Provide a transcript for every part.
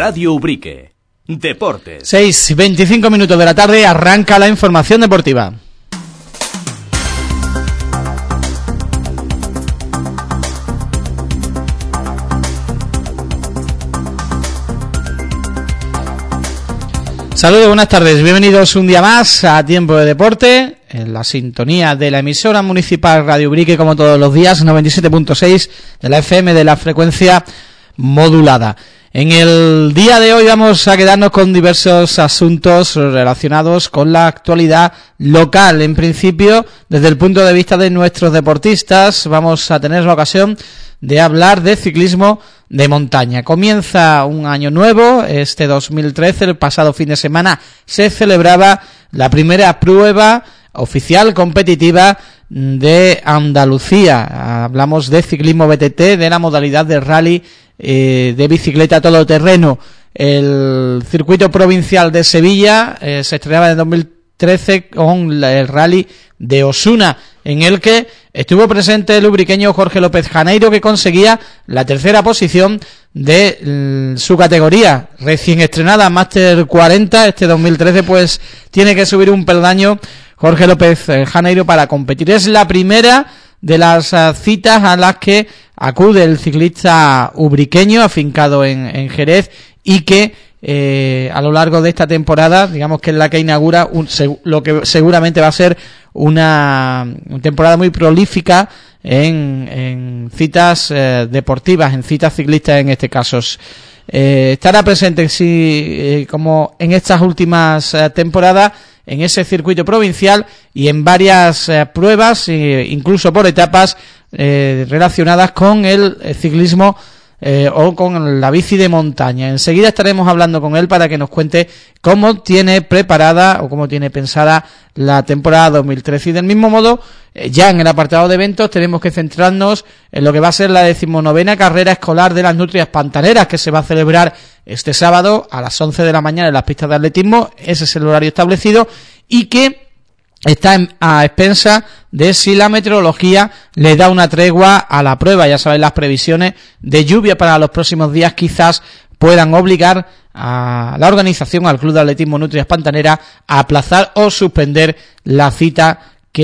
Radio Ubrique. Deportes. 6:25 minutos de la tarde, arranca la información deportiva. Saludos, buenas tardes, bienvenidos un día más a Tiempo de Deporte, en la sintonía de la emisora municipal Radio Ubrique, como todos los días, 97.6 de la FM de la frecuencia modulada. En el día de hoy vamos a quedarnos con diversos asuntos relacionados con la actualidad local. En principio, desde el punto de vista de nuestros deportistas, vamos a tener la ocasión de hablar de ciclismo de montaña. Comienza un año nuevo, este 2013, el pasado fin de semana se celebraba la primera prueba oficial competitiva de Andalucía. Hablamos de ciclismo BTT, de la modalidad de rally de bicicleta todoterreno. El circuito provincial de Sevilla se estrenaba en 2013 con el rally de Osuna, en el que estuvo presente el ubriqueño Jorge López Janeiro, que conseguía la tercera posición de su categoría, recién estrenada Máster 40. Este 2013 pues tiene que subir un peldaño Jorge López Janeiro para competir. Es la primera de las citas a las que acude el ciclista ubriqueño afincado en Jerez, y que a lo largo de esta temporada, digamos que es la que inaugura lo que seguramente va a ser una temporada muy prolífica en citas deportivas, en citas ciclistas en este caso. Estará presente, como en estas últimas temporadas, en ese circuito provincial y en varias pruebas, incluso por etapas relacionadas con el ciclismo o con la bici de montaña. Enseguida estaremos hablando con él para que nos cuente cómo tiene preparada o cómo tiene pensada la temporada 2013. Y del mismo modo, ya en el apartado de eventos tenemos que centrarnos en lo que va a ser la 19ª carrera escolar de las Nutrias Pantaneras, que se va a celebrar este sábado a las 11 de la mañana en las pistas de atletismo. Ese es el horario establecido, y que está a expensa de si la meteorología le da una tregua a la prueba. Ya saben, las previsiones de lluvia para los próximos días quizás puedan obligar a la organización, al Club de Atletismo Nutrias Pantaneras, a aplazar o suspender la cita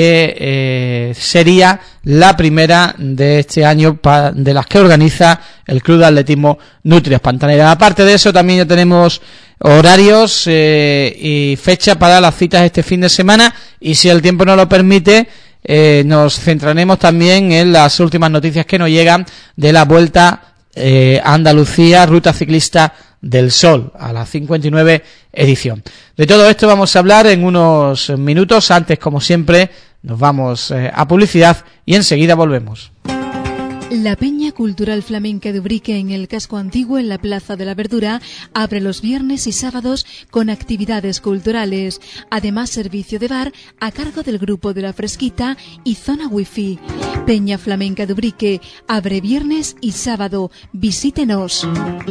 que sería la primera de este año de las que organiza el Club de Atletismo Nutrias Pantaneras. Aparte de eso, también ya tenemos horarios y fecha para las citas este fin de semana, y si el tiempo nos lo permite, nos centraremos también en las últimas noticias que nos llegan de la Vuelta a Andalucía, Ruta Ciclista del Sol, a la 59 edición. De todo esto vamos a hablar en unos minutos. Antes, como siempre, nos vamos a publicidad y enseguida volvemos. La Peña Cultural Flamenca de Ubrique, en el casco antiguo, en la Plaza de la Verdura, abre los viernes y sábados con actividades culturales. Además, servicio de bar a cargo del Grupo de la Fresquita y zona wifi. Peña Flamenca de Ubrique abre viernes y sábado. Visítenos.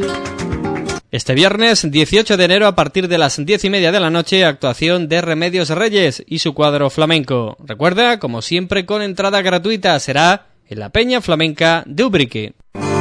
Este viernes 18 de enero, a partir de las 10:30 de la noche, actuación de Remedios Reyes y su cuadro flamenco. Recuerda, como siempre, con entrada gratuita, será en la Peña Flamenca de Ubrique.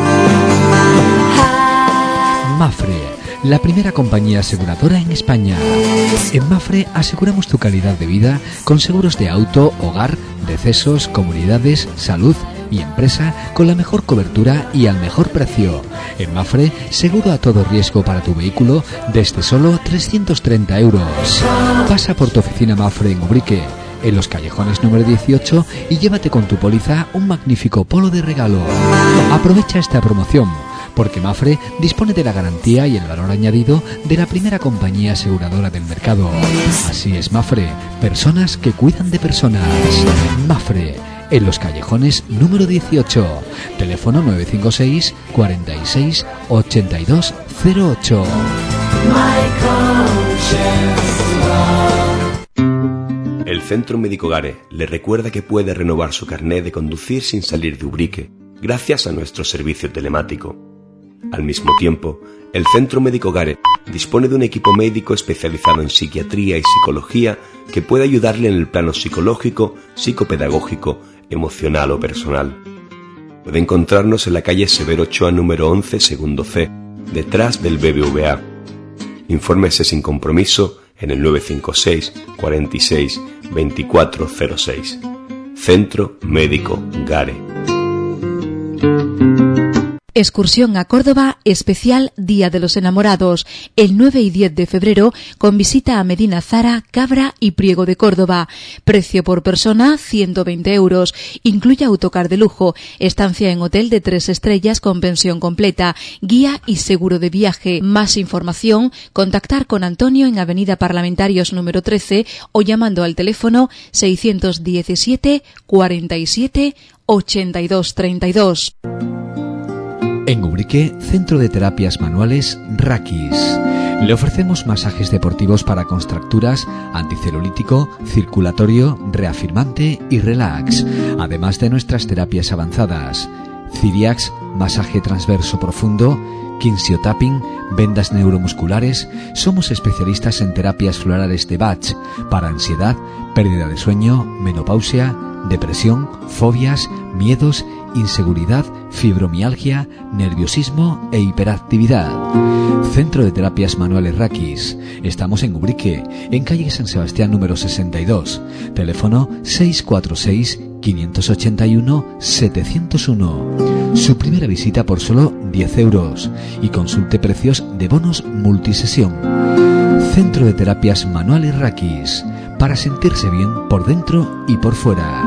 Mafre, la primera compañía aseguradora en España. En Mafre aseguramos tu calidad de vida con seguros de auto, hogar, decesos, comunidades, salud y empresa, con la mejor cobertura y al mejor precio. En Mafre, seguro a todo riesgo para tu vehículo desde solo 330 euros. Pasa por tu oficina Mafre en Ubrique, en los callejones número 18, y llévate con tu póliza un magnífico polo de regalo. Aprovecha esta promoción, porque Mafre dispone de la garantía y el valor añadido de la primera compañía aseguradora del mercado. Así es Mafre, personas que cuidan de personas. Mafre, en los callejones número 18, teléfono 956 46 82 08. El Centro Médico Gare le recuerda que puede renovar su carné de conducir sin salir de Ubrique, gracias a nuestro servicio telemático. Al mismo tiempo, el Centro Médico Gare dispone de un equipo médico especializado en psiquiatría y psicología que puede ayudarle en el plano psicológico, psicopedagógico, emocional o personal. Puede encontrarnos en la calle Severo Ochoa número 11, segundo C, detrás del BBVA. Infórmese sin compromiso en el 956 46 2406. Centro Médico Gare. Excursión a Córdoba, especial Día de los Enamorados, el 9 y 10 de febrero, con visita a Medina Zara, Cabra y Priego de Córdoba. Precio por persona, 120 €. Incluye autocar de lujo, estancia en hotel de 3 estrellas con pensión completa, guía y seguro de viaje. Más información, contactar con Antonio en Avenida Parlamentarios número 13 o llamando al teléfono 617 47 82 32. En Ubrique, Centro de Terapias Manuales Rakis. Le ofrecemos masajes deportivos para contracturas, anticelulítico, circulatorio, reafirmante y relax, además de nuestras terapias avanzadas. Ciriax, masaje transverso profundo, kinsiotapping, vendas neuromusculares. Somos especialistas en terapias florales de Bach para ansiedad, pérdida de sueño, menopausia, depresión, fobias, miedos, inseguridad, fibromialgia, nerviosismo e hiperactividad. Centro de Terapias Manuales Rakis. Estamos en Ubrique, en calle San Sebastián número 62. Teléfono 646 581 701. Su primera visita por solo 10 € y consulte precios de bonos multisesión. Centro de Terapias Manuales Rakis, para sentirse bien por dentro y por fuera.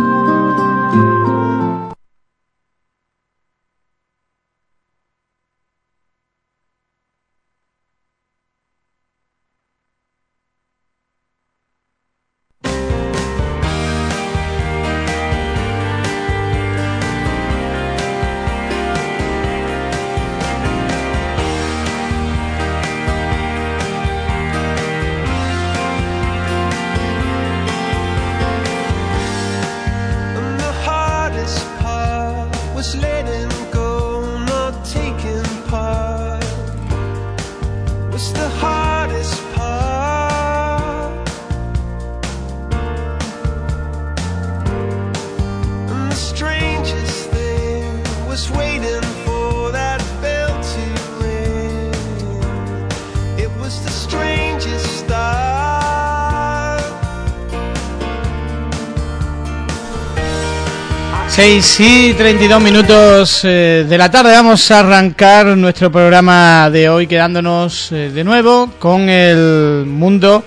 Seis y 32 minutos de la tarde. Vamos a arrancar nuestro programa de hoy quedándonos de nuevo con el mundo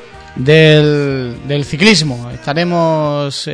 del ciclismo. Estaremos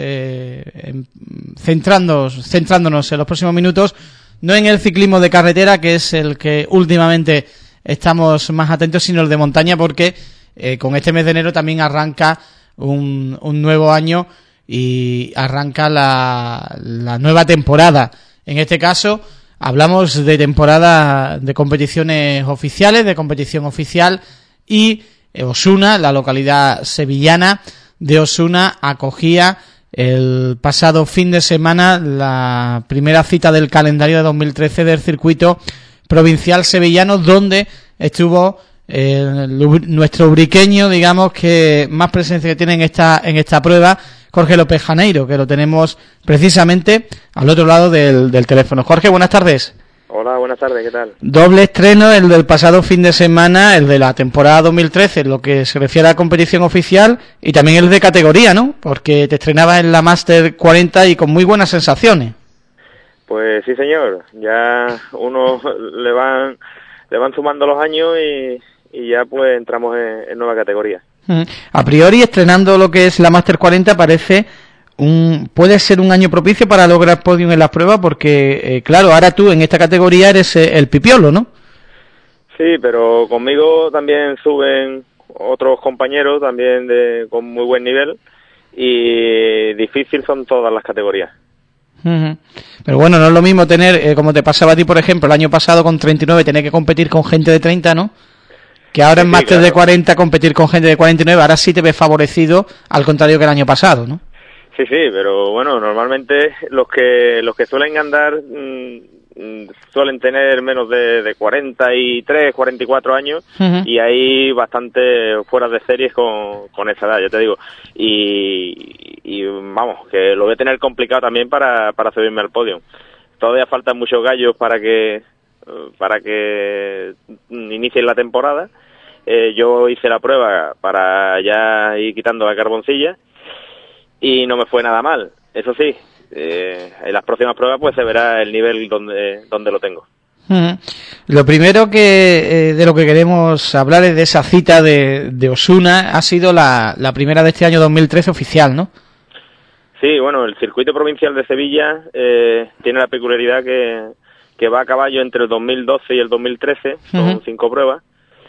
centrándonos en los próximos minutos no en el ciclismo de carretera, que es el que últimamente estamos más atentos, sino el de montaña, porque con este mes de enero también arranca un nuevo año y arranca la nueva temporada. En este caso hablamos de temporada de competiciones oficiales, de competición oficial, y Osuna, la localidad sevillana de Osuna, acogía el pasado fin de semana la primera cita del calendario de 2013 del circuito provincial sevillano, donde estuvo nuestro ubriqueño, digamos, que más presencia que tiene en esta prueba, Jorge López Janeiro, que lo tenemos precisamente al otro lado del teléfono. Jorge, buenas tardes. Hola, buenas tardes, ¿qué tal? Doble estreno, el del pasado fin de semana, el de la temporada 2013, en lo que se refiere a competición oficial, y también el de categoría, ¿no? Porque te estrenabas en la Master 40 y con muy buenas sensaciones. Pues sí, señor, ya uno le van sumando los años y ya pues entramos en nueva categoría. A priori, estrenando lo que es la Master 40, puede ser un año propicio para lograr podium en las pruebas, porque claro, ahora tú en esta categoría eres el pipiolo, ¿no? Sí, pero conmigo también suben otros compañeros también con muy buen nivel, y difícil son todas las categorías. Pero bueno, no es lo mismo tener, como te pasaba a ti, por ejemplo, el año pasado con 39, tener que competir con gente de 30, ¿no? Que ahora en Master claro. De 40 competir con gente de 49, ahora sí te ves favorecido, al contrario que el año pasado, ¿no? Sí, pero bueno, normalmente los que suelen andar suelen tener menos de 43, 44 años, y hay bastante fuera de series con esa edad, ya te digo. Y vamos, que lo voy a tener complicado también para subirme al podio. Todavía faltan muchos gallos para que para que inicien la temporada. Yo hice la prueba para ya ir quitando la carboncilla y no me fue nada mal. Eso sí, en las próximas pruebas pues se verá el nivel donde lo tengo. Lo primero que de lo que queremos hablar es de esa cita de Osuna. Ha sido la primera de este año 2013 oficial, ¿no? Sí, bueno, el circuito provincial de Sevilla tiene la peculiaridad que va a caballo entre el 2012 y el 2013, son 5 pruebas.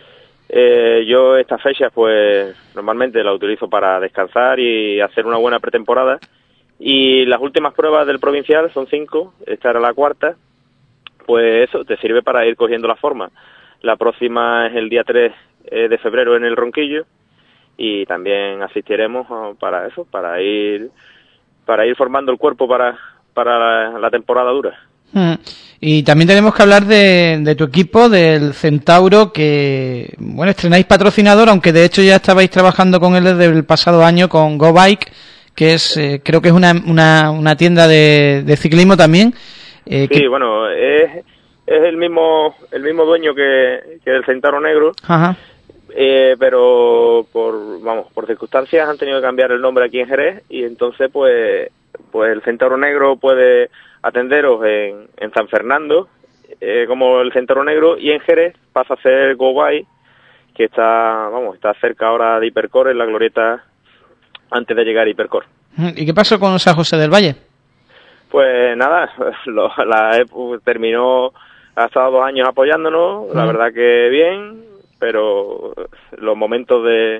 Yo estas fechas pues normalmente las utilizo para descansar y hacer una buena pretemporada, y las últimas pruebas del provincial son 5, esta era la cuarta. Pues eso te sirve para ir cogiendo la forma. La próxima es el día 3 de febrero en el Ronquillo, y también asistiremos para eso, para ir formando el cuerpo para la temporada dura. Y también tenemos que hablar de tu equipo, del Centauro, que bueno, estrenáis patrocinador, aunque de hecho ya estabais trabajando con él desde el pasado año con Go Bike, que es creo que es una tienda de ciclismo también. Sí, bueno, es el mismo dueño que el Centauro Negro. Ajá. Pero por circunstancias han tenido que cambiar el nombre aquí en Jerez, y entonces pues el Centauro Negro puede atenderos en San Fernando como el Centauro Negro, y en Jerez pasa a ser Go Bike, que está cerca ahora de Hipercor, en la glorieta antes de llegar a Hipercor. ¿Y qué pasó con San José del Valle? Pues nada, terminó, ha estado 2 años apoyándonos, la verdad que bien, pero los momentos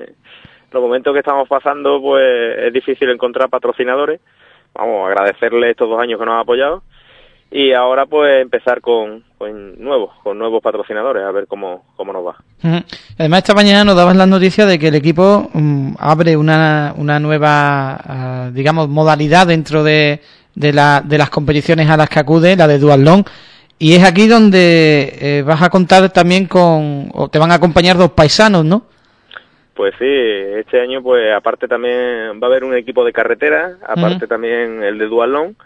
que estamos pasando, pues es difícil encontrar patrocinadores. Vamos a agradecerle estos 2 años que nos han apoyado, y ahora pues empezar con nuevos patrocinadores, a ver cómo nos va. Además, esta mañana nos dabas la noticia de que el equipo abre una nueva digamos modalidad dentro de las competiciones a las que acude, la de duatlón, y es aquí donde vas a contar también o te van a acompañar 2 paisanos, ¿no? Pues sí, este año pues aparte también va a haber un equipo de carretera, aparte también el de duatlón,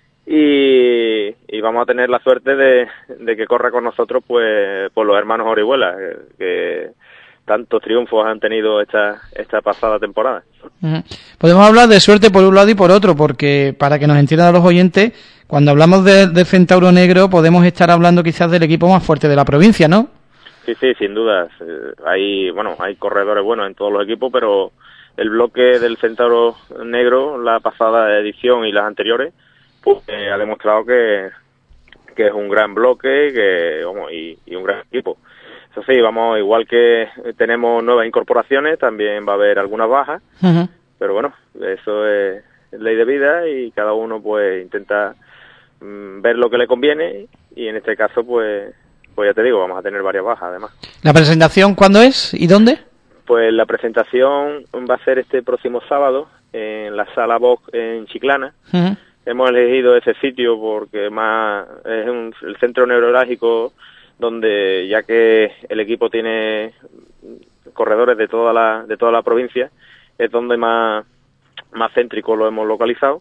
y vamos a tener la suerte de que corra con nosotros pues por los hermanos Orihuela, que tantos triunfos han tenido esta pasada temporada. Podemos hablar de suerte por un lado y por otro, porque para que nos entiendan los oyentes, cuando hablamos de Centauro Negro podemos estar hablando quizás del equipo más fuerte de la provincia, ¿no? Sí, sin duda. Hay corredores buenos en todos los equipos, pero el bloque del Centauro Negro, la pasada edición y las anteriores, pues, ha demostrado que es un gran bloque y un gran equipo. Eso sí, igual que tenemos nuevas incorporaciones, también va a haber algunas bajas, pero bueno, eso es ley de vida, y cada uno pues intenta ver lo que le conviene, y en este caso pues ya te digo, vamos a tener varias bajas además. ¿La presentación cuándo es y dónde? Pues la presentación va a ser este próximo sábado en la Sala Box en Chiclana. Hemos elegido ese sitio porque es el centro neurálgico, donde ya que el equipo tiene corredores de toda la provincia, es donde más céntrico lo hemos localizado,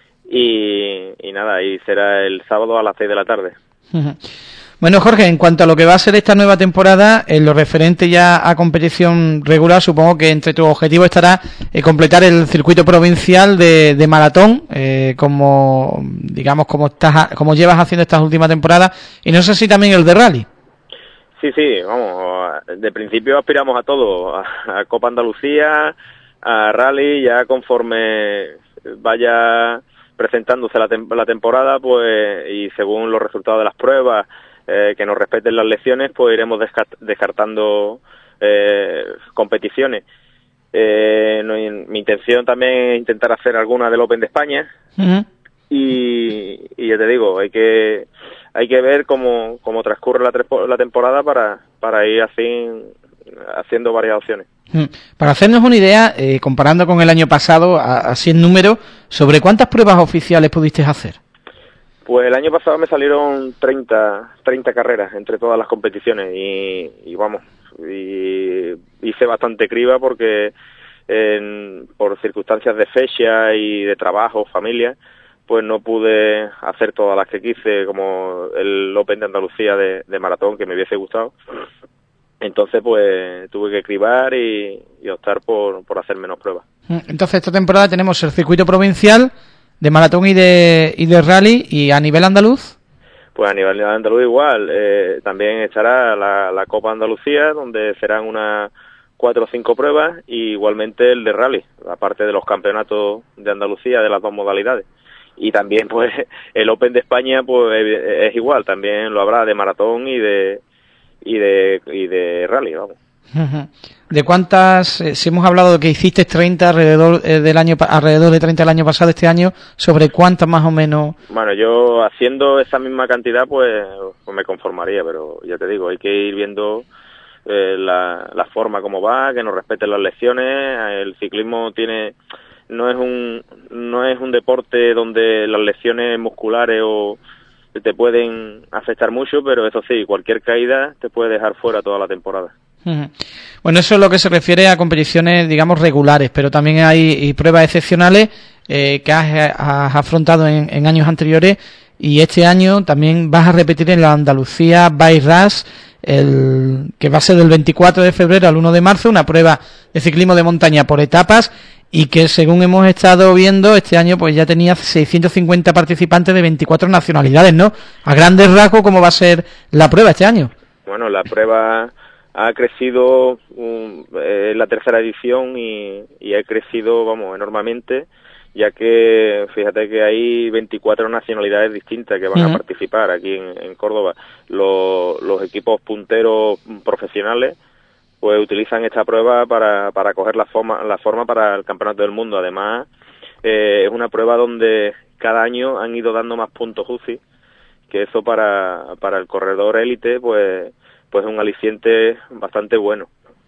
y nada, y será el sábado a las 6 de la tarde. Bueno, Jorge, en cuanto a lo que va a ser esta nueva temporada, en lo referente ya a competición regular, supongo que entre tus objetivos estará completar el circuito provincial de maratón, como llevas haciendo estas últimas temporadas, y no sé si también el de rally. Sí, vamos, de principio aspiramos a todo, a Copa Andalucía, a rally, ya conforme vaya presentándose la temporada, pues, y según los resultados de las pruebas, que nos respeten las lecciones, pues iremos descartando competiciones. Mi intención también es intentar hacer alguna del Open de España, y ya te digo, hay que ver cómo transcurre la temporada para ir así haciendo varias opciones. Para hacernos una idea, comparando con el año pasado, así en número, ¿sobre cuántas pruebas oficiales pudiste hacer? Pues el año pasado me salieron 30 carreras entre todas las competiciones, y hice bastante criba porque por circunstancias de fecha y de trabajo, familia, pues no pude hacer todas las que quise, como el Open de Andalucía de maratón, que me hubiese gustado. Entonces, pues tuve que cribar y optar por hacer menos pruebas. Entonces, esta temporada tenemos el circuito provincial de maratón y de rally, y a nivel andaluz. Pues a nivel andaluz igual, también estará la Copa Andalucía, donde serán unas 4 o 5 pruebas, y igualmente el de rally, aparte de los campeonatos de Andalucía de las dos modalidades. Y también pues el Open de España pues es igual, también lo habrá de maratón y de rally, vamos. ¿De cuántas, si hemos hablado de que hiciste 30 alrededor de 30 el año pasado, este año, sobre cuántas más o menos? Bueno, yo haciendo esa misma cantidad pues me conformaría, pero ya te digo, hay que ir viendo la forma como va, que nos respeten las lesiones. El ciclismo no es un deporte donde las lesiones musculares o te pueden afectar mucho, pero eso sí, cualquier caída te puede dejar fuera toda la temporada. Bueno, eso es lo que se refiere a competiciones, digamos, regulares, pero también hay pruebas excepcionales que has afrontado en años anteriores, y este año también vas a repetir en la Andalucía Bike Race, que va a ser del 24 de febrero al 1 de marzo, una prueba de ciclismo de montaña por etapas, y que según hemos estado viendo, este año pues ya tenía 650 participantes de 24 nacionalidades, ¿no? A grandes rasgos, ¿cómo va a ser la prueba este año? Bueno, la prueba ha crecido, en la tercera edición, y ha crecido, vamos, enormemente, ya que fíjate que hay 24 nacionalidades distintas que van a participar aquí en Córdoba. Los equipos punteros profesionales pues utilizan esta prueba para coger la forma para el Campeonato del Mundo. Además, es una prueba donde cada año han ido dando más puntos UCI, que eso para el corredor élite pues es un aliciente bastante bueno.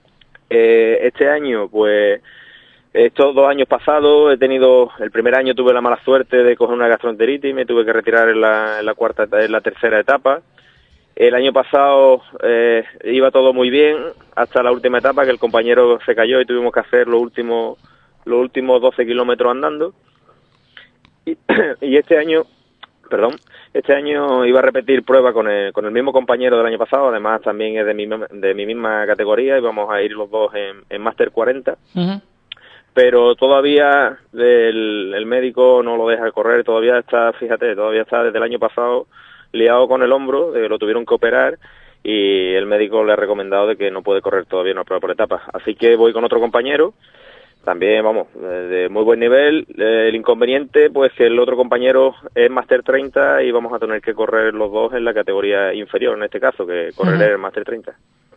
Este año, pues estos 2 años pasados el primer año tuve la mala suerte de coger una gastroenteritis y me tuve que retirar en la tercera etapa. El año pasado iba todo muy bien hasta la última etapa, que el compañero se cayó y tuvimos que hacer los últimos 12 kilómetros andando. Y este año iba a repetir prueba con el mismo compañero del año pasado, además también es de mi misma categoría, y vamos a ir los dos en Máster 40. Pero todavía el médico no lo deja correr, todavía está desde el año pasado liado con el hombro, lo tuvieron que operar, y el médico le ha recomendado de que no puede correr todavía una prueba por etapas. Así que voy con otro compañero, también, vamos, de muy buen nivel. El inconveniente, pues que el otro compañero es Máster 30 y vamos a tener que correr los dos en la categoría inferior, en este caso, que correré el Máster 30.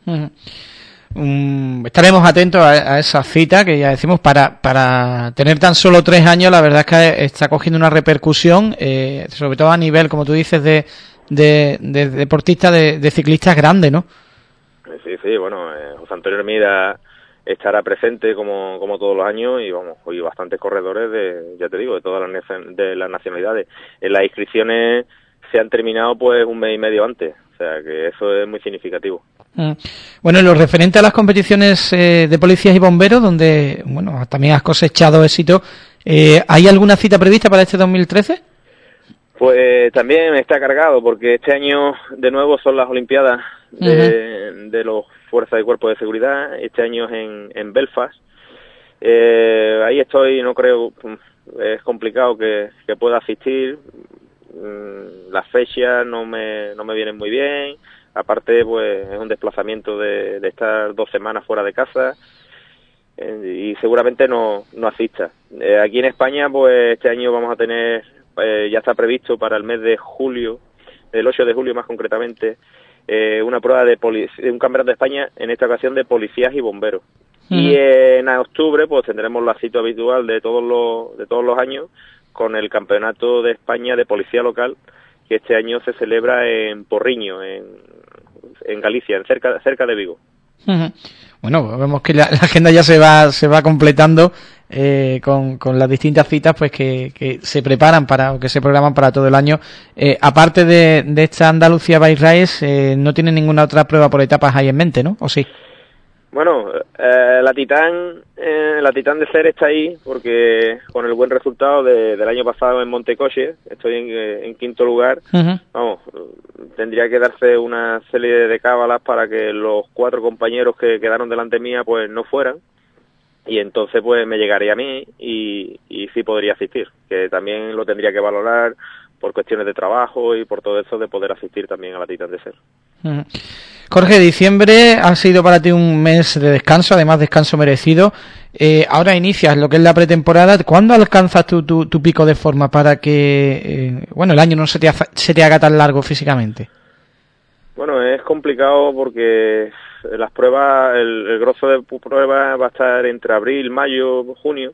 Estaremos atentos a esa cita que ya decimos, para tener tan solo 3 años. La verdad es que está cogiendo una repercusión, sobre todo a nivel, como tú dices, de deportistas, de ciclistas grandes, ¿no? Sí, bueno, José Antonio Hermida estará presente como todos los años, y vamos, hoy bastantes corredores de todas las nacionalidades. Las inscripciones se han terminado pues 1 mes y medio antes, o sea que eso es muy significativo. Bueno, en lo referente a las competiciones de policías y bomberos, donde bueno también has cosechado éxito, ¿hay alguna cita prevista para este 2013? Pues también está cargado, porque este año de nuevo son las Olimpiadas de los Fuerzas y Cuerpos de Seguridad. Este año es en Belfast. Ahí estoy, no creo, es complicado que pueda asistir. Las fechas no me vienen muy bien. Aparte, pues es un desplazamiento de estar 2 semanas fuera de casa, y seguramente no asista. Aquí en España, pues este año vamos a tener, ya está previsto para el mes de julio, el 8 de julio más concretamente, una prueba de un campeonato de España, en esta ocasión de policías y bomberos. Y en octubre pues tendremos la cita habitual de todos los años con el campeonato de España de policía local, que este año se celebra en Porriño, en Galicia, cerca de Vigo. Bueno, vemos que la agenda ya se va completando con las distintas citas pues que se preparan o que se programan para todo el año. Aparte de esta Andalucía Bike Race, no tiene ninguna otra prueba por etapas ahí en mente, ¿no? ¿O sí? Bueno, la Titán de Cer está ahí porque con el buen resultado del año pasado en Montecoche, estoy en quinto lugar. Uh-huh. Vamos, tendría que darse una serie de cábalas para que los 4 compañeros que quedaron delante mía pues no fueran, y entonces pues me llegaría a mí y sí podría asistir, que también lo tendría que valorar por cuestiones de trabajo y por todo eso de poder asistir también a la Titán de Cer. Uh-huh. Jorge, diciembre ha sido para ti un mes de descanso, además descanso merecido. Ahora inicias lo que es la pretemporada. ¿Cuándo alcanzas tu pico de forma para que el año no se te haga tan largo físicamente? Bueno, es complicado porque las pruebas, el grosso de pruebas va a estar entre abril, mayo, junio,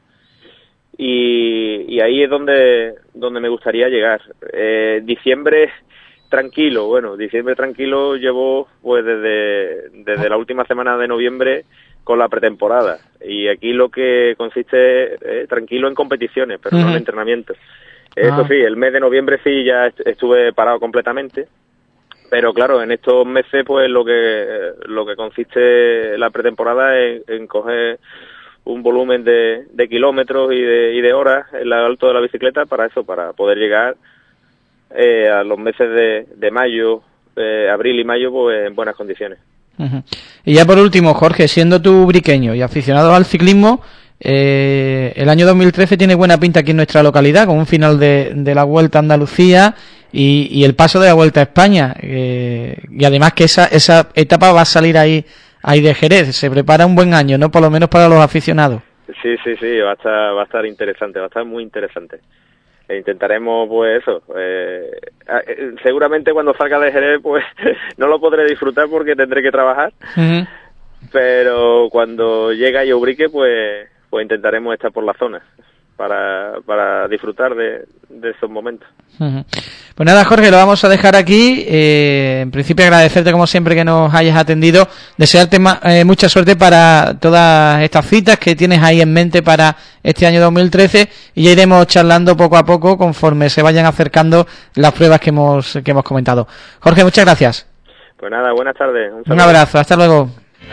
y ahí es donde me gustaría llegar. Diciembre tranquilo llevo pues desde la última semana de noviembre con la pretemporada, y aquí lo que consiste tranquilo en competiciones, pero no en entrenamientos. Eso sí, el mes de noviembre sí ya estuve parado completamente, pero claro, en estos meses pues lo que consiste la pretemporada es en coger un volumen de kilómetros y de horas en lo alto de la bicicleta para poder llegar a los meses de mayo, abril y mayo, pues en buenas condiciones. Uh-huh. Y ya por último, Jorge, siendo tú briqueño y aficionado al ciclismo, el año 2013 tiene buena pinta aquí en nuestra localidad, con un final de la Vuelta a Andalucía y el paso de la Vuelta a España, y además que esa etapa va a salir ahí de Jerez. Se prepara un buen año, ¿no? Por lo menos para los aficionados. Sí, va a estar interesante, va a estar muy interesante. Intentaremos pues eso, seguramente cuando salga de Jerez pues no lo podré disfrutar porque tendré que trabajar. Uh-huh. Pero cuando llegue a Ubrique pues intentaremos estar por la zona para disfrutar de esos momentos. Uh-huh. Pues nada, Jorge, lo vamos a dejar aquí. En principio agradecerte como siempre que nos hayas atendido, desearte mucha suerte para todas estas citas que tienes ahí en mente para este año 2013, y ya iremos charlando poco a poco conforme se vayan acercando las pruebas que hemos comentado. Jorge, muchas gracias. Pues nada, buenas tardes. Un abrazo, hasta luego.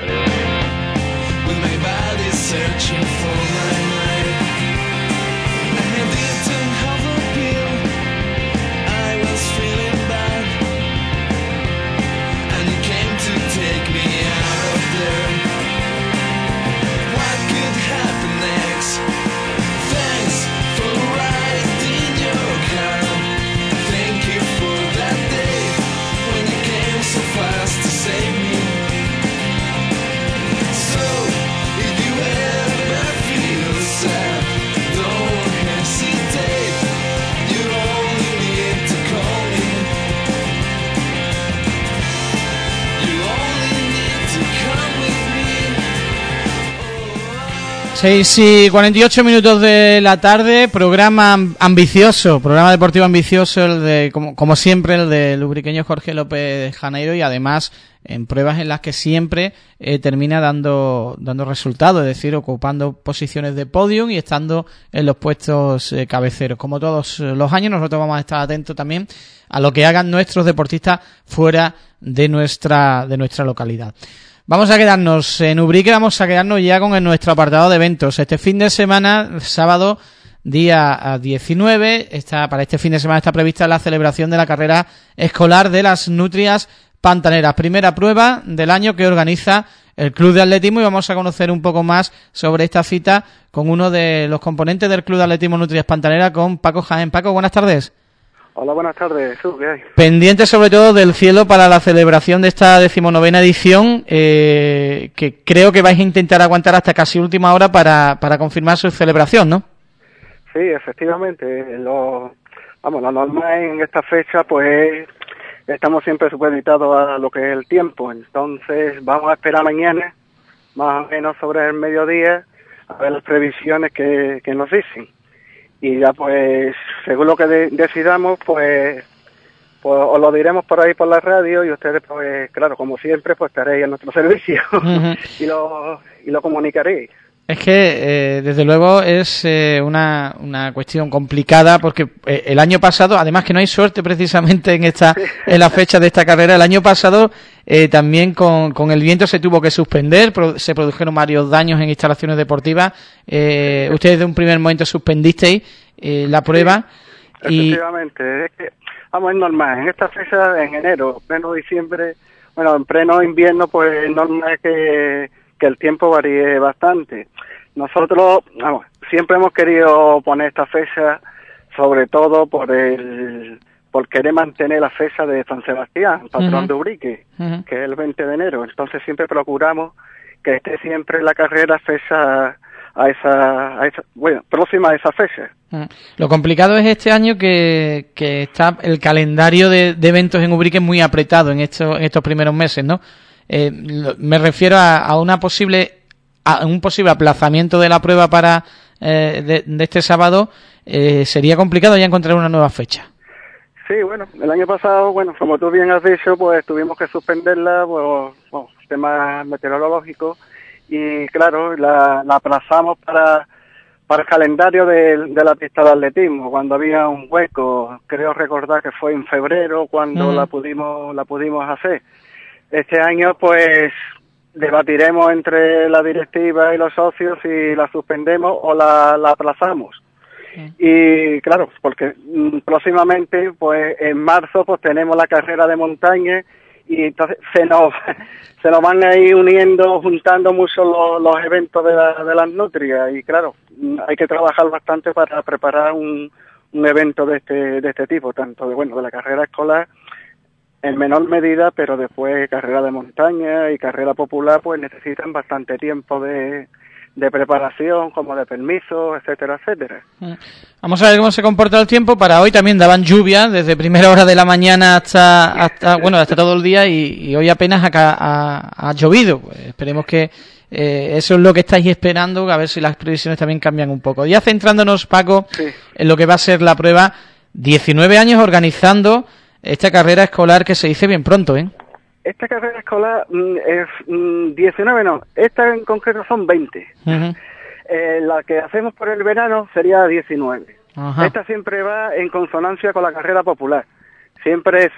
Seis y 48 minutos de la tarde, programa deportivo ambicioso, el de como siempre el del ubriqueño Jorge López Janeiro, y además en pruebas en las que siempre termina dando resultados, es decir, ocupando posiciones de podium y estando en los puestos cabeceros. Como todos los años, nosotros vamos a estar atentos también a lo que hagan nuestros deportistas fuera de nuestra localidad. Vamos a quedarnos en Ubrique, vamos a quedarnos ya con nuestro apartado de eventos. Este fin de semana, sábado, día 19, para este fin de semana está prevista la celebración de la carrera escolar de las Nutrias Pantaneras. Primera prueba del año que organiza el Club de Atletismo, y vamos a conocer un poco más sobre esta cita con uno de los componentes del Club de Atletismo Nutrias Pantaneras, con Paco Jaén. Paco, buenas tardes. Hola, buenas tardes. ¿Qué hay? Pendiente sobre todo del cielo para la celebración de esta 19ª edición, que creo que vais a intentar aguantar hasta casi última hora para confirmar su celebración, ¿no? Sí, efectivamente. Lo normal en esta fecha, pues estamos siempre supeditados a lo que es el tiempo. Entonces vamos a esperar mañana, más o menos sobre el mediodía, a ver las previsiones que nos dicen. Y ya pues, según lo que decidamos, pues os lo diremos por ahí por la radio, y ustedes pues, claro, como siempre, pues estaréis en nuestro servicio. Uh-huh. y lo comunicaréis. Es que, desde luego, es una cuestión complicada porque el año pasado, además que no hay suerte precisamente en la fecha de esta carrera, el año pasado también con el viento se tuvo que suspender, se produjeron varios daños en instalaciones deportivas. Ustedes de un primer momento suspendisteis la prueba. Sí, efectivamente, es que, vamos, es normal. En esta fecha, en enero, pleno diciembre, bueno, en pleno invierno, pues es normal que el tiempo varíe bastante. Nosotros, vamos, siempre hemos querido poner esta fecha, sobre todo por querer mantener la fecha de San Sebastián, patrón de Ubrique, que es el 20 de enero. Entonces siempre procuramos que esté siempre la carrera fecha próxima a esa fecha. Lo complicado es este año que está el calendario de eventos en Ubrique muy apretado en estos primeros meses, ¿no? Me refiero a un posible aplazamiento de la prueba para de este sábado. Sería complicado ya encontrar una nueva fecha. Sí, bueno, el año pasado, bueno, como tú bien has dicho, pues tuvimos que suspenderla por temas meteorológicos y claro, la aplazamos para el calendario de la pista de atletismo, cuando había un hueco. Creo recordar que fue en febrero cuando la pudimos hacer. Este año, pues, debatiremos entre la directiva y los socios si la suspendemos o la aplazamos. Y claro, porque próximamente, pues, en marzo, pues, tenemos la carrera de montaña y entonces se nos van a ir juntando mucho los eventos de las nutrias y claro, hay que trabajar bastante para preparar un evento de este tipo, tanto de la carrera escolar en menor medida, pero después carrera de montaña y carrera popular pues necesitan bastante tiempo de preparación, como de permiso, etcétera, etcétera. Vamos a ver cómo se comporta el tiempo. Para hoy también daban lluvia desde primera hora de la mañana hasta todo el día y hoy apenas ha llovido. Pues esperemos que eso es lo que estáis esperando, a ver si las previsiones también cambian un poco. Ya centrándonos, Paco, en lo que va a ser la prueba, 19 años organizando esta carrera escolar que se dice bien pronto, ¿eh? Esta carrera escolar es 19, no. Esta en concreto son 20. La que hacemos por el verano sería 19. Esta siempre va en consonancia con la carrera popular. Siempre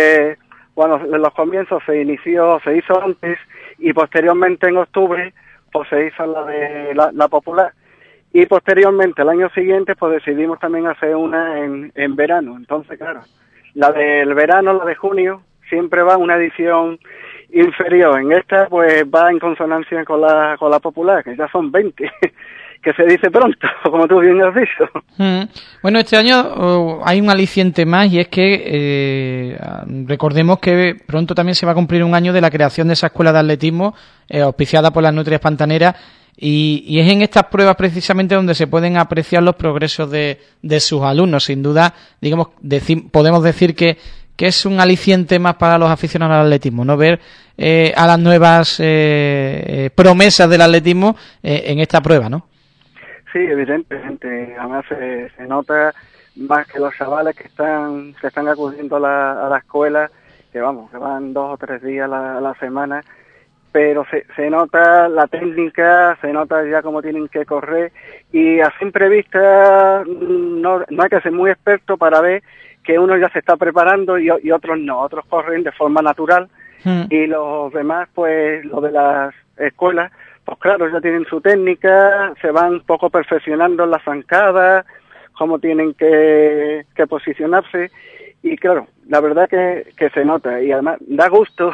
en los comienzos se hizo antes y posteriormente en octubre pues se hizo la popular. Y posteriormente, el año siguiente, pues decidimos también hacer una en verano. Entonces, claro, la del verano, la de junio, siempre va una edición inferior. En esta, pues va en consonancia con la popular, que ya son 20, que se dice pronto, como tú bien has dicho. Bueno, este año hay un aliciente más y es que recordemos que pronto también se va a cumplir un año de la creación de esa escuela de atletismo auspiciada por las Nutrias Pantaneras y es en estas pruebas precisamente donde se pueden apreciar los progresos de sus alumnos. Sin duda, digamos, podemos decir que es un aliciente más para los aficionados al atletismo, ¿no? Ver a las nuevas promesas del atletismo en esta prueba, ¿no? Sí, evidentemente. Además se nota más que los chavales que están acudiendo a la escuela, que van 2 o 3 días a la semana, pero se nota la técnica, se nota ya cómo tienen que correr y a simple vista no hay que ser muy experto para ver que uno ya se está preparando y otros no, otros corren de forma natural y los demás, pues los de las escuelas, pues claro, ya tienen su técnica, se van un poco perfeccionando en las zancadas, cómo tienen que posicionarse y claro, la verdad que se nota y además da gusto,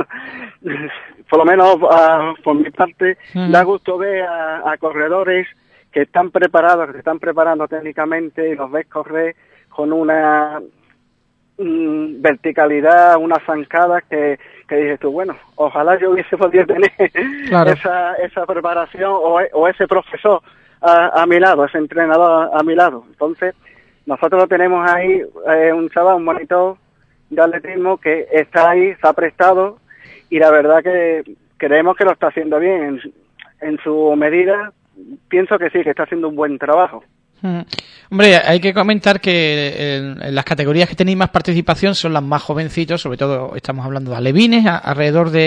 por lo menos por mi parte, da gusto ver a corredores que están preparados, que se están preparando técnicamente y los ves correr con una verticalidad, una zancada que dices tú, bueno, ojalá yo hubiese podido tener esa preparación o ese profesor a mi lado, ese entrenador a mi lado. Entonces, nosotros tenemos ahí un chaval, un monitor de atletismo que está ahí, se ha prestado y la verdad que creemos que lo está haciendo bien. En su medida, pienso que sí, que está haciendo un buen trabajo. Hombre, hay que comentar que en las categorías que tenéis más participación son las más jovencitos, sobre todo estamos hablando de alevines, alrededor de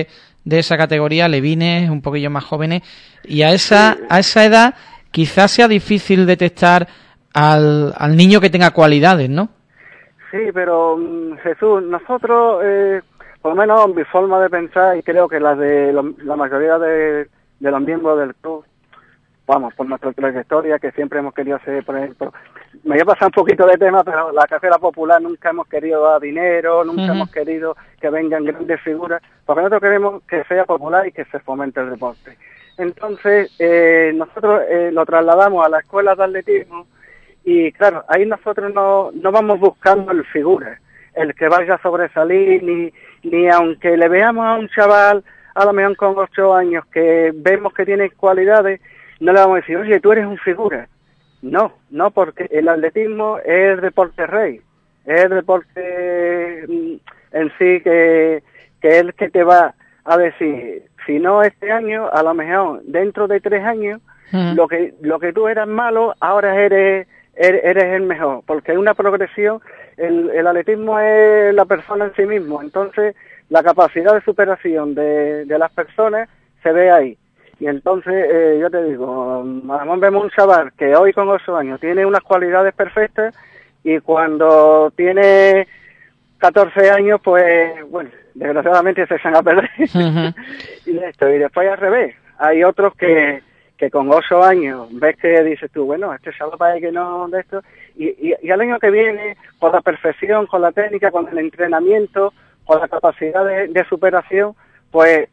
de esa categoría, levines, un poquillo más jóvenes, y a esa edad quizás sea difícil detectar al niño que tenga cualidades, ¿no? Sí, pero Jesús, nosotros, por lo menos mi forma de pensar, y creo que la de la mayoría de los miembros del club, vamos, por nuestra trayectoria, que siempre hemos querido hacer, por ejemplo, me voy a pasar un poquito de tema, pero la carrera popular nunca hemos querido dar dinero, nunca hemos querido que vengan grandes figuras, porque nosotros queremos que sea popular y que se fomente el deporte. Entonces, nosotros lo trasladamos a la escuela de atletismo, y claro, ahí nosotros no vamos buscando el figura, el que vaya a sobresalir, ni aunque le veamos a un chaval, a lo mejor con 8 años, que vemos que tiene cualidades, no le vamos a decir, oye, tú eres un figura. No, porque el atletismo es el deporte rey, es el deporte en sí que es el que te va a decir, si no este año, a lo mejor dentro de 3 años, lo que tú eras malo, ahora eres el mejor, porque hay una progresión, el atletismo es la persona en sí mismo, entonces la capacidad de superación de las personas se ve ahí. Y entonces, yo te digo, además vemos un chaval que hoy con 8 años tiene unas cualidades perfectas, y cuando tiene 14 años, pues, bueno, desgraciadamente se echan a perder. Y después al revés, hay otros que con 8 años ves que dices tú, bueno, este chaval parece que no de esto, y al año que viene, con la perfección, con la técnica, con el entrenamiento, con la capacidad de superación, pues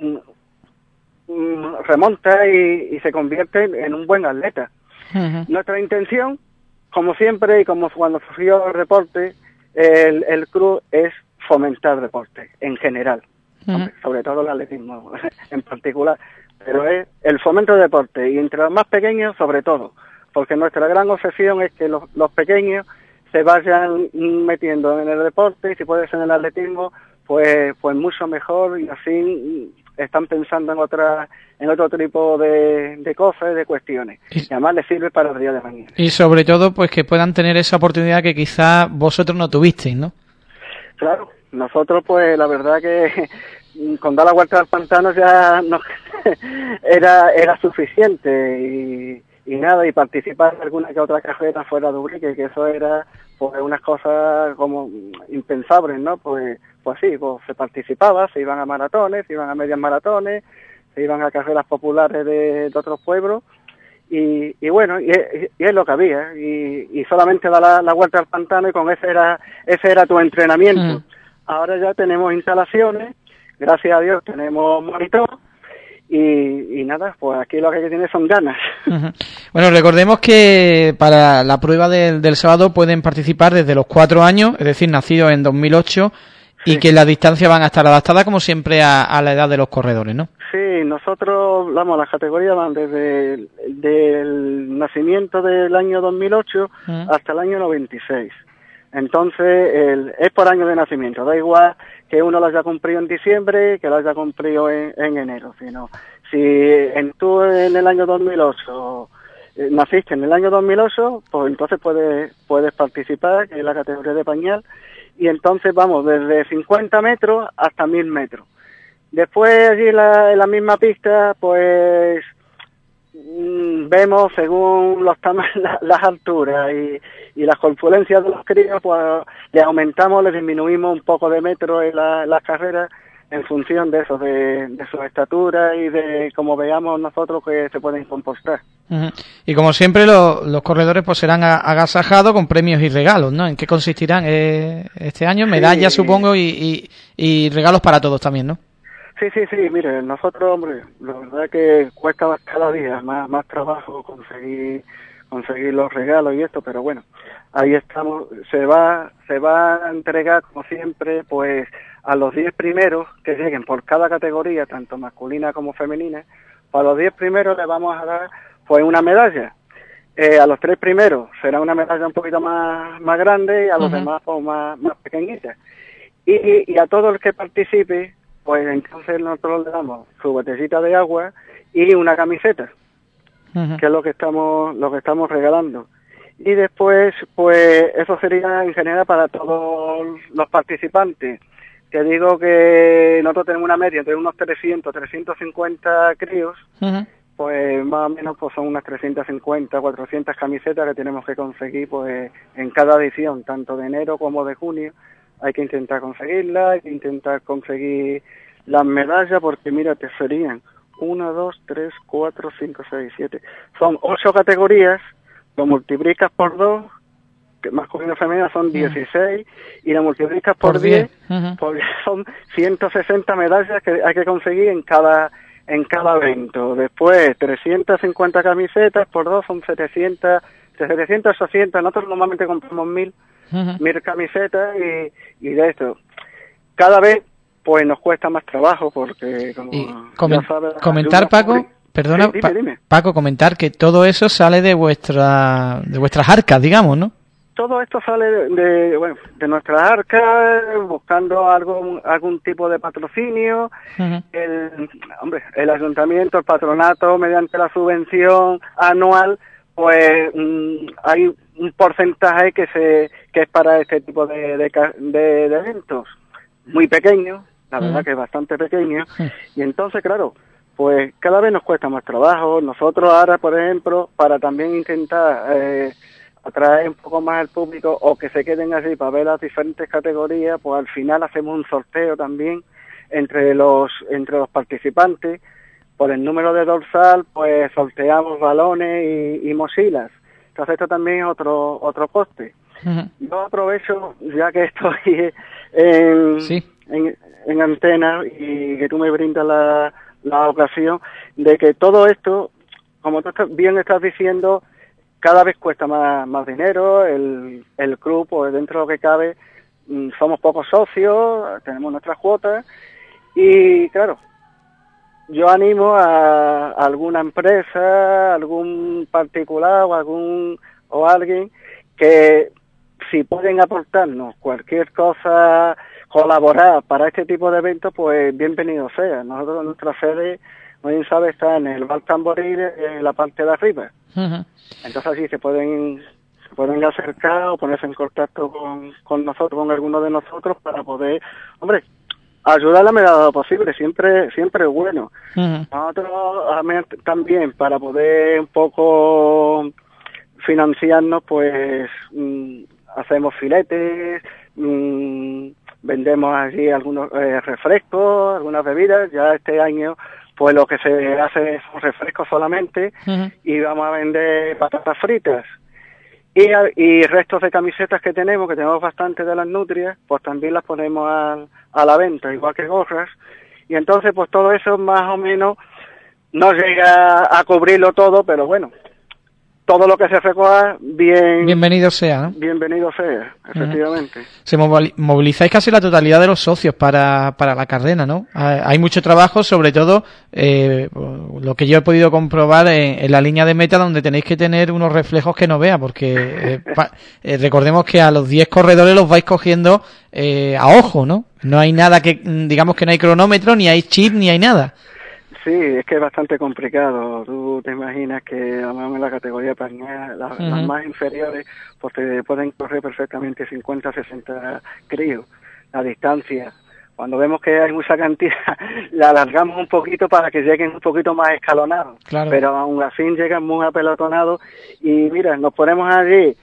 remonta y se convierte en un buen atleta. Nuestra intención, como siempre y como cuando surgió el deporte, el club es fomentar deporte en general, sobre todo el atletismo en particular, pero es el fomento de deporte, y entre los más pequeños sobre todo, porque nuestra gran obsesión es que los pequeños se vayan metiendo en el deporte, y si puede ser en el atletismo, pues mucho mejor, y así están pensando en otro tipo de cosas, de cuestiones, y además les sirve para el día de mañana. Y sobre todo, pues que puedan tener esa oportunidad que quizás vosotros no tuvisteis, ¿no? Claro, nosotros pues la verdad que con dar la vuelta al pantano ya era suficiente, y nada, y participar en alguna que otra carrera fuera de Ubrique, que eso era pues unas cosas como impensables, ¿no? Pues sí, pues se participaba, se iban a maratones, se iban a medias maratones, se iban a carreras populares de otros pueblos, y bueno, y es lo que había, y solamente dar la vuelta al pantano, y con ese era tu entrenamiento. Ahora ya tenemos instalaciones, gracias a Dios tenemos monitor, y nada, pues aquí lo que hay que tener son ganas. Bueno, recordemos que para la prueba del sábado pueden participar desde los 4 años, es decir, nacidos en 2008, y que las distancias van a estar adaptadas como siempre a la edad de los corredores, ¿no? Sí, nosotros, las categorías van desde el nacimiento del año 2008 hasta el año 96. Entonces, es por año de nacimiento, da igual que uno lo haya cumplido en diciembre, que lo haya cumplido en enero, sino si tú en el año 2008 naciste en el año 2008, pues entonces puedes participar, que es la categoría de pañal, y entonces vamos desde 50 metros hasta 1000 metros. Después allí en la misma pista, pues vemos según las alturas y las corpulencias de los críos, pues le aumentamos, le disminuimos un poco de metros en las carreras en función de eso, de su estatura y de cómo veamos nosotros que se pueden compostar. Y como siempre los corredores pues serán agasajados con premios y regalos, ¿no? ¿En qué consistirán este año? Medallas, supongo, y regalos para todos también, ¿no? Sí, mire, nosotros, hombre, la verdad que cuesta cada día más trabajo conseguir los regalos y esto, pero bueno, ahí estamos. Se va a entregar, como siempre, pues a los 10 primeros que lleguen por cada categoría, tanto masculina como femenina. Para los 10 primeros les vamos a dar pues una medalla. A los 3 primeros será una medalla un poquito más grande, y a los demás pues más pequeñita. Y a todo el que participe, pues entonces nosotros le damos su botellita de agua y una camiseta, que es lo que estamos regalando. Y después, pues eso sería en general para todos los participantes. te digo que nosotros tenemos una media de unos 350 críos, pues más o menos pues son unas 350, 400 camisetas que tenemos que conseguir pues en cada edición, tanto de enero como de junio. Hay que intentar conseguirla, hay que intentar conseguir las medallas, porque mira, te serían 1, 2, 3, 4, 5, 6, 7. Son 8 categorías, lo multiplicas por 2, que masculino y femenino son 16, y lo multiplicas por 10, pues son 160 medallas que hay que conseguir en cada evento. Después, 350 camisetas por 2 son 700, 800. Nosotros normalmente compramos 1000 camisetas y de esto. Cada vez pues nos cuesta más trabajo porque como comentar, Paco, perdona, sí, dime. Paco, comentar que todo eso sale de vuestras arcas, digamos, ¿no? Todo esto sale de nuestras arcas, buscando algún tipo de patrocinio. El ayuntamiento, el patronato, mediante la subvención anual, pues hay un porcentaje que es para este tipo de eventos, muy pequeño, la verdad que es bastante pequeño, y entonces, claro, pues cada vez nos cuesta más trabajo. Nosotros ahora, por ejemplo, para también intentar atraer un poco más al público o que se queden así para ver las diferentes categorías, pues al final hacemos un sorteo también entre los participantes. Por el número de dorsal, pues sorteamos balones y mochilas. Entonces esto también es otro coste. Yo aprovecho, ya que estoy en antena y que tú me brindas la ocasión, de que todo esto, como tú bien estás diciendo, cada vez cuesta más dinero. El club, pues dentro de lo que cabe, somos pocos socios, tenemos nuestras cuotas y claro, yo animo a alguna empresa, algún particular o alguien que si pueden aportarnos cualquier cosa, colaborar para este tipo de eventos, pues bienvenido sea. Nosotros, nuestra sede, como bien sabe, está en el Val Tamboril, en la parte de arriba. Entonces así se pueden acercar o ponerse en contacto con nosotros, con alguno de nosotros, para poder, ayudar a la medida posible. Siempre es bueno. Nosotros también, para poder un poco financiarnos, pues hacemos filetes, vendemos allí algunos refrescos, algunas bebidas. Ya este año pues lo que se hace son refrescos solamente, y vamos a vender patatas fritas. Y restos de camisetas que tenemos bastante de las nutrias, pues también las ponemos a la venta, igual que gorras. Y entonces pues todo eso más o menos no llega a cubrirlo todo, pero bueno, todo lo que se recoja, bienvenido sea, ¿no? Bienvenido sea, efectivamente. Se movilizáis casi la totalidad de los socios para la carrera, ¿no? Hay mucho trabajo, sobre todo lo que yo he podido comprobar en la línea de meta, donde tenéis que tener unos reflejos que no vea, porque recordemos que a los 10 corredores los vais cogiendo a ojo, ¿no? No hay nada digamos que no hay cronómetro, ni hay chip, ni hay nada. Sí, es que es bastante complicado. Tú te imaginas que en la categoría pañal, las más inferiores, pues te pueden correr perfectamente 50, 60 críos. La distancia, cuando vemos que hay mucha cantidad, la alargamos un poquito para que lleguen un poquito más escalonados. Claro. Pero aún así llegan muy apelotonados. Y mira, nos ponemos allí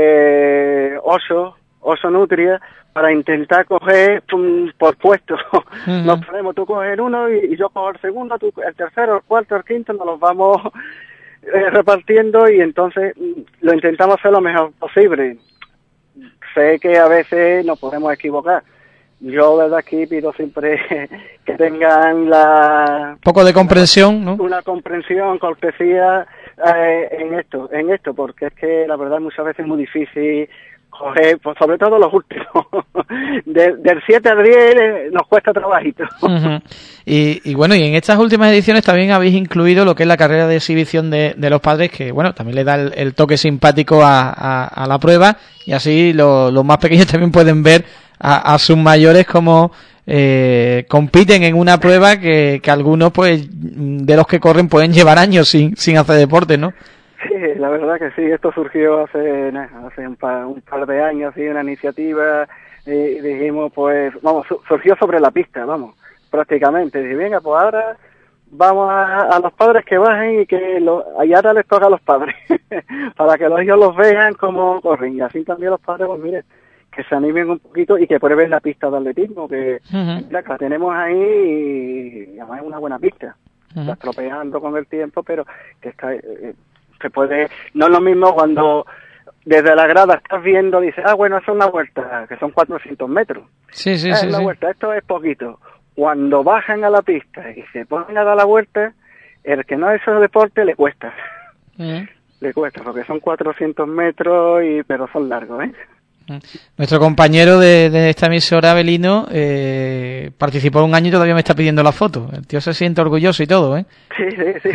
8 nutrias para intentar coger por puesto. Nos ponemos, tú coger uno y yo cojo el segundo, tú el tercero, el cuarto, el quinto, nos los vamos repartiendo, y entonces lo intentamos hacer lo mejor posible. Sé que a veces nos podemos equivocar. Yo desde aquí pido siempre que tengan poco de comprensión, ¿no? Una comprensión, cortesía en esto, porque es que la verdad muchas veces es muy difícil coger, pues sobre todo los últimos. Del 7 al 10 nos cuesta trabajito. Y bueno, y en estas últimas ediciones también habéis incluido lo que es la carrera de exhibición de los padres, que bueno, también le da el toque simpático a la prueba, y así los más pequeños también pueden ver a sus mayores como compiten en una prueba que algunos pues de los que corren pueden llevar años sin hacer deporte, ¿no? Sí, la verdad que sí. Esto surgió hace un par de años, así, una iniciativa y dijimos, pues, vamos, surgió sobre la pista, vamos, prácticamente. Dije, venga, pues ahora vamos a los padres que bajen y que y ahora les toca a los padres, para que los hijos los vean cómo corren. Y así también los padres, pues miren, que se animen un poquito y que prueben la pista de atletismo, que mira, que la tenemos ahí y además es una buena pista. Está estropeando con el tiempo, pero que está, se puede, no es lo mismo cuando desde la grada estás viendo, dices, bueno, eso es una vuelta, que son 400 metros. Sí, la vuelta, esto es poquito. Cuando bajan a la pista y se ponen a dar la vuelta, el que no ha hecho deporte le cuesta. Le cuesta, porque son 400 metros, pero son largos, ¿eh? Nuestro compañero de esta emisora, Abelino, participó un año y todavía me está pidiendo la foto. El tío se siente orgulloso y todo, ¿eh? Sí.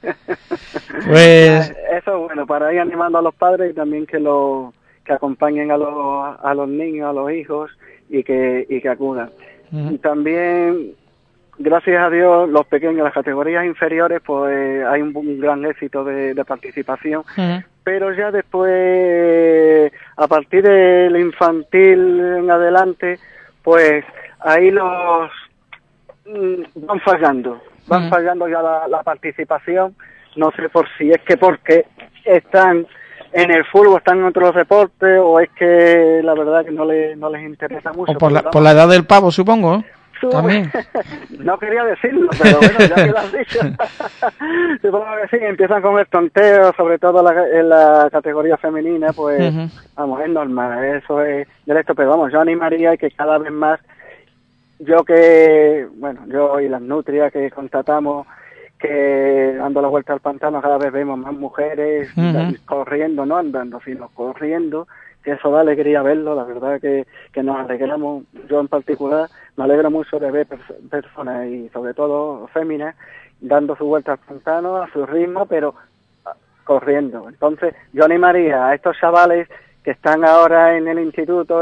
Pues eso es bueno, para ir animando a los padres y también que acompañen a los niños, a los hijos y que acudan. Y también, gracias a Dios, los pequeños, las categorías inferiores, pues hay un gran éxito de participación. Pero ya después, a partir del infantil en adelante, pues ahí van fallando ya la participación. No sé porque están en el fútbol, están en otros deportes, o es que la verdad que no les interesa mucho. O por la edad del pavo, supongo, ¿eh? También. No quería decirlo, pero bueno, ya que lo has dicho. Supongo que sí, empiezan con el tonteo, sobre todo en la categoría femenina, pues vamos, es normal, eso es directo, pero vamos, yo animaría que cada vez más, yo y las nutrias que constatamos, que dando la vuelta al pantano cada vez vemos más mujeres corriendo, no andando, sino corriendo, que eso da alegría verlo, la verdad que nos alegramos, yo en particular me alegro mucho de ver personas y sobre todo féminas dando su vuelta al pantano a su ritmo, pero corriendo. Entonces yo animaría a estos chavales que están ahora en el instituto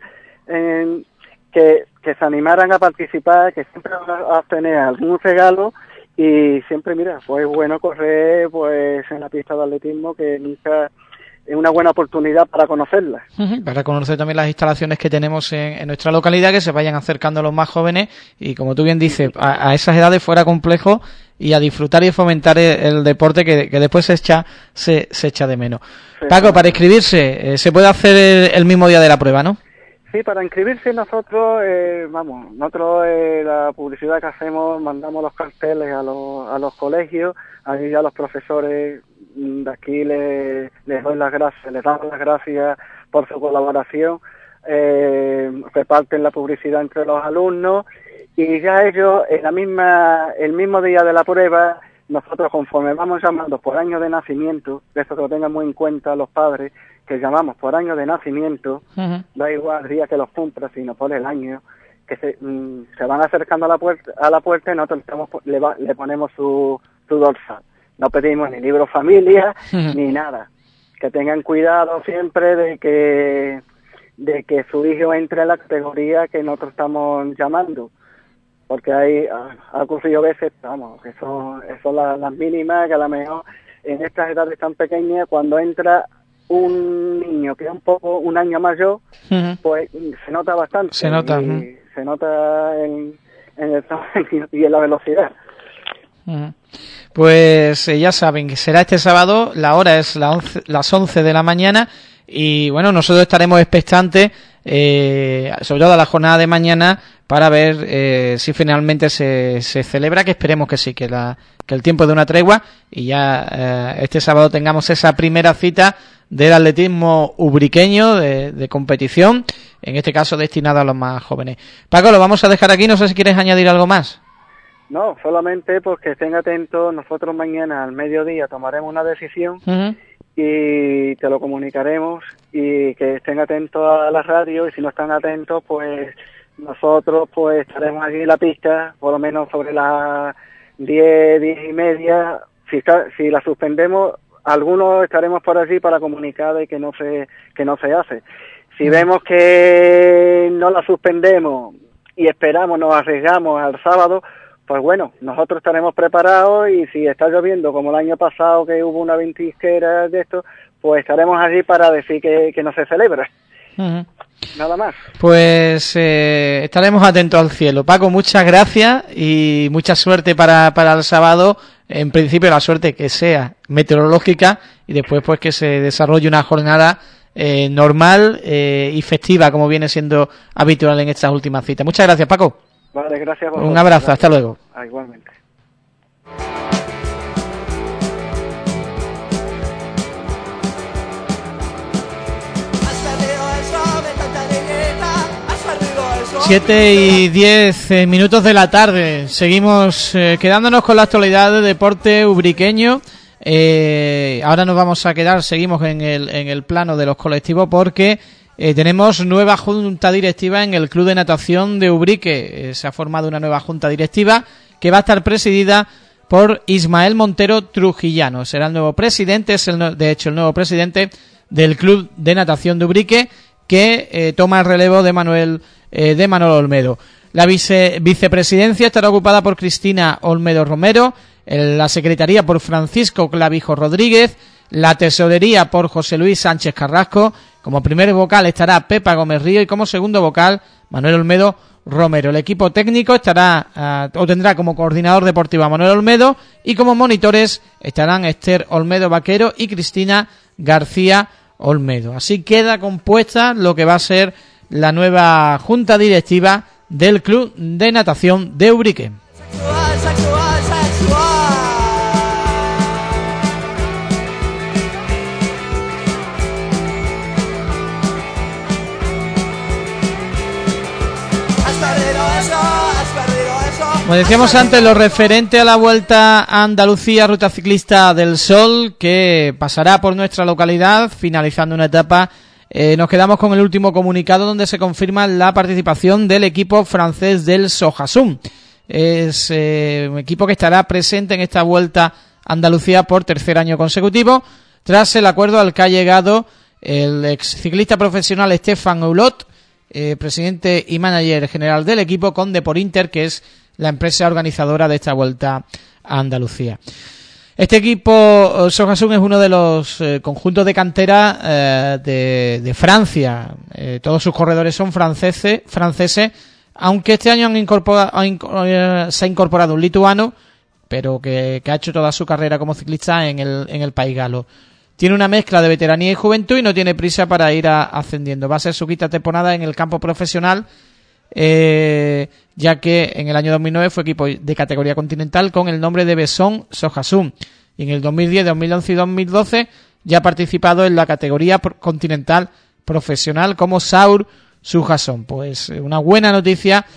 que se animaran a participar, que siempre van a obtener algún regalo. Y siempre, mira, pues bueno correr pues en la pista de atletismo, que nunca es una buena oportunidad para conocerlas. Para conocer también las instalaciones que tenemos en nuestra localidad, que se vayan acercando a los más jóvenes y, como tú bien dices, a esas edades fuera complejo y a disfrutar y fomentar el deporte que después se echa de menos. Sí, Paco, para inscribirse, se puede hacer el mismo día de la prueba, ¿no? Sí, para inscribirse nosotros, la publicidad que hacemos, mandamos los carteles a los colegios, ahí ya los profesores de aquí les doy las gracias, les damos las gracias por su colaboración, reparten la publicidad entre los alumnos y ya ellos el mismo día de la prueba, nosotros conforme vamos llamando por año de nacimiento, de eso que lo tengan muy en cuenta los padres, que llamamos por año de nacimiento, da igual el día que los cumpla, sino por el año, que se van acercando a la puerta y nosotros le ponemos su dorsal. No pedimos ni libro familia ni nada. Que tengan cuidado siempre de que su hijo entre en la categoría que nosotros estamos llamando, porque ha ocurrido veces, que son las mínimas, que a lo mejor en estas edades tan pequeñas, cuando entra un niño que es un año mayor, pues se nota bastante. Se nota en el tamaño y en la velocidad. Pues ya saben que será este sábado, la hora es las 11 de la mañana y bueno, nosotros estaremos expectantes, sobre todo a la jornada de mañana, para ver si finalmente se celebra, que esperemos que sí, que el tiempo de una tregua y ya este sábado tengamos esa primera cita del atletismo ubriqueño de competición, en este caso destinado a los más jóvenes. Paco, lo vamos a dejar aquí, no sé si quieres añadir algo más. No, solamente porque estén atentos, nosotros mañana al mediodía tomaremos una decisión y te lo comunicaremos, y que estén atentos a la radio, y si no están atentos, pues nosotros pues estaremos aquí en la pista, por lo menos sobre las 10 y media. Si la suspendemos, algunos estaremos por allí para comunicar de que no se hace. Si vemos que no la suspendemos y esperamos, nos arriesgamos al sábado, pues bueno, nosotros estaremos preparados, y si está lloviendo como el año pasado que hubo una ventisquera de esto, pues estaremos allí para decir que no se celebra. Uh-huh. Nada más. Pues estaremos atentos al cielo. Paco, muchas gracias y mucha suerte para el sábado. En principio la suerte que sea meteorológica y después pues que se desarrolle una jornada normal y festiva como viene siendo habitual en estas últimas citas. Muchas gracias, Paco. Vale, gracias. Un abrazo, hasta luego. Igualmente. Siete y 10 minutos de la tarde. Seguimos quedándonos con la actualidad de deporte ubriqueño. Ahora nos vamos a quedar, seguimos en el plano de los colectivos porque tenemos nueva junta directiva en el Club de Natación de Ubrique. Se ha formado una nueva junta directiva que va a estar presidida por Ismael Montero Trujillano. Será el nuevo presidente, de hecho el nuevo presidente del Club de Natación de Ubrique, que toma el relevo de Manuel Olmedo. La vicepresidencia estará ocupada por Cristina Olmedo Romero, la secretaría por Francisco Clavijo Rodríguez, la tesorería por José Luis Sánchez Carrasco, como primer vocal estará Pepa Gómez Río y como segundo vocal Manuel Olmedo Romero. El equipo técnico tendrá como coordinador deportivo a Manuel Olmedo y como monitores estarán Esther Olmedo Vaquero y Cristina García Olmedo. Así queda compuesta lo que va a ser la nueva junta directiva del Club de Natación de Ubrique. Como decíamos antes, lo referente a la Vuelta a Andalucía, Ruta Ciclista del Sol, que pasará por nuestra localidad, finalizando una etapa. Nos quedamos con el último comunicado donde se confirma la participación del equipo francés del Sojasum. Es un equipo que estará presente en esta Vuelta a Andalucía por tercer año consecutivo, tras el acuerdo al que ha llegado el ex ciclista profesional Stefan Hulot, presidente y manager general del equipo, con Deporinter, que es la empresa organizadora de esta Vuelta a Andalucía. Este equipo Sojasum es uno de los conjuntos de cantera de Francia. Todos sus corredores son franceses, aunque este año se ha incorporado un lituano, pero que ha hecho toda su carrera como ciclista en el País Galo. Tiene una mezcla de veteranía y juventud y no tiene prisa para ir ascendiendo. Va a ser su quinta temporada en el campo profesional, ya que en el año 2009 fue equipo de categoría continental con el nombre de Besson Sojasum, y en el 2010, 2011 y 2012 ya ha participado en la categoría continental profesional como Saur Sujasson. Pues una buena noticia,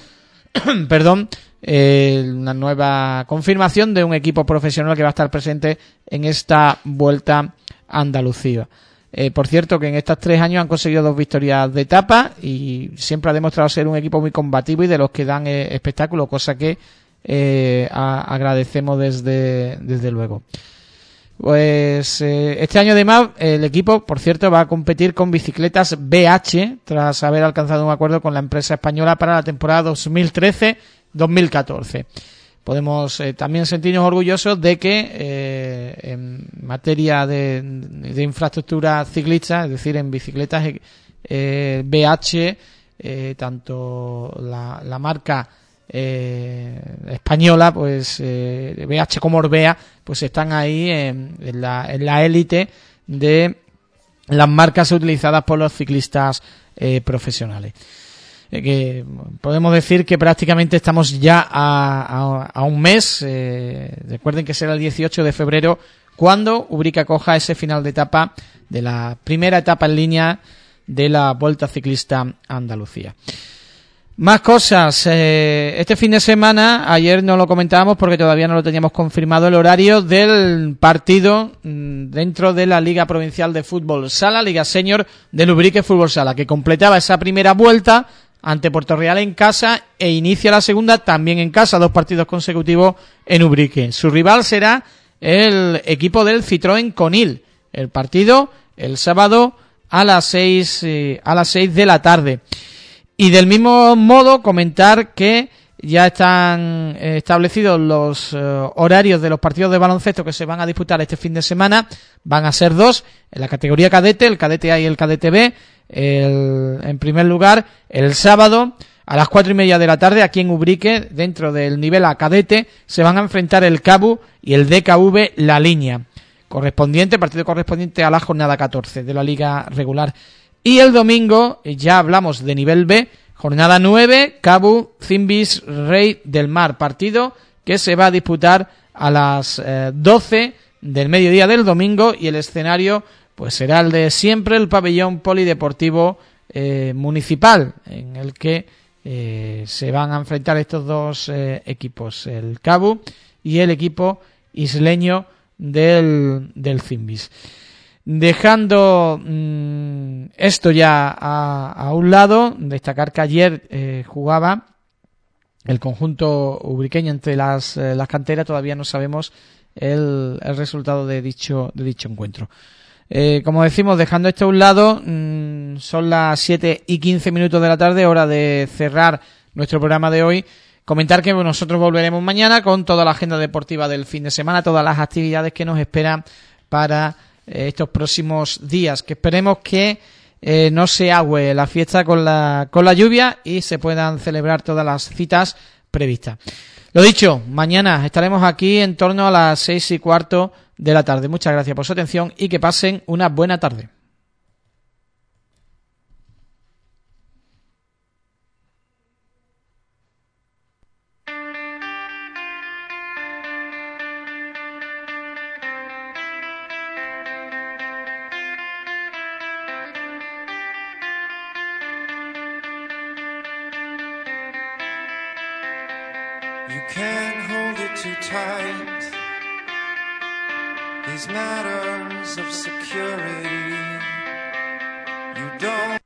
una nueva confirmación de un equipo profesional que va a estar presente en esta Vuelta a Andalucía. Por cierto, que en estos 3 años han conseguido 2 victorias de etapa y siempre ha demostrado ser un equipo muy combativo y de los que dan espectáculo, cosa que agradecemos desde luego. Pues este año además el equipo, por cierto, va a competir con bicicletas BH tras haber alcanzado un acuerdo con la empresa española para la temporada 2013-2014. Podemos también sentirnos orgullosos de que en materia de infraestructura ciclista, es decir, en bicicletas BH, tanto la marca española, pues BH como Orbea, pues están ahí en la élite de las marcas utilizadas por los ciclistas profesionales. Que podemos decir que prácticamente estamos ya a un mes. Recuerden que será el 18 de febrero cuando Ubrique acoja ese final de etapa de la primera etapa en línea de la Vuelta Ciclista a Andalucía. Más cosas. Este fin de semana, ayer no lo comentábamos porque todavía no lo teníamos confirmado, el horario del partido dentro de la Liga Provincial de Fútbol Sala, Liga Senior del Ubrique Fútbol Sala, que completaba esa primera vuelta ante Puerto Real en casa e inicia la segunda también en casa, 2 partidos consecutivos en Ubrique. Su rival será el equipo del Citroën Conil. El partido el sábado a las 6 de la tarde. Y del mismo modo comentar que ya están establecidos los horarios de los partidos de baloncesto que se van a disputar este fin de semana. Van a ser 2 en la categoría cadete, el cadete A y el cadete B. en primer lugar. El sábado a las 4:30 de la tarde, aquí en Ubrique, dentro del nivel A cadete, se van a enfrentar el CABU y el DKV La Línea, partido correspondiente a la jornada 14 de la liga regular. Y el domingo ya hablamos de nivel B, jornada 9, CABU Zimbis Rey del Mar, partido que se va a disputar a las 12 del mediodía del domingo, y el escenario pues será el de siempre, el pabellón polideportivo municipal, en el que se van a enfrentar estos dos equipos, el CABU y el equipo isleño del Zimbis. Dejando esto ya a un lado, destacar que ayer jugaba el conjunto ubriqueño entre las canteras. Todavía no sabemos el resultado de dicho encuentro. Como decimos, dejando esto a un lado, son las 7:15 de la tarde, hora de cerrar nuestro programa de hoy. Comentar que nosotros volveremos mañana con toda la agenda deportiva del fin de semana, todas las actividades que nos esperan para estos próximos días, que esperemos que no se agüe la fiesta con la lluvia y se puedan celebrar todas las citas previstas. Lo dicho, mañana estaremos aquí en torno a las 6:15 de la tarde. Muchas gracias por su atención y que pasen una buena tarde. You can't hold it too tight. These matters of security, you don't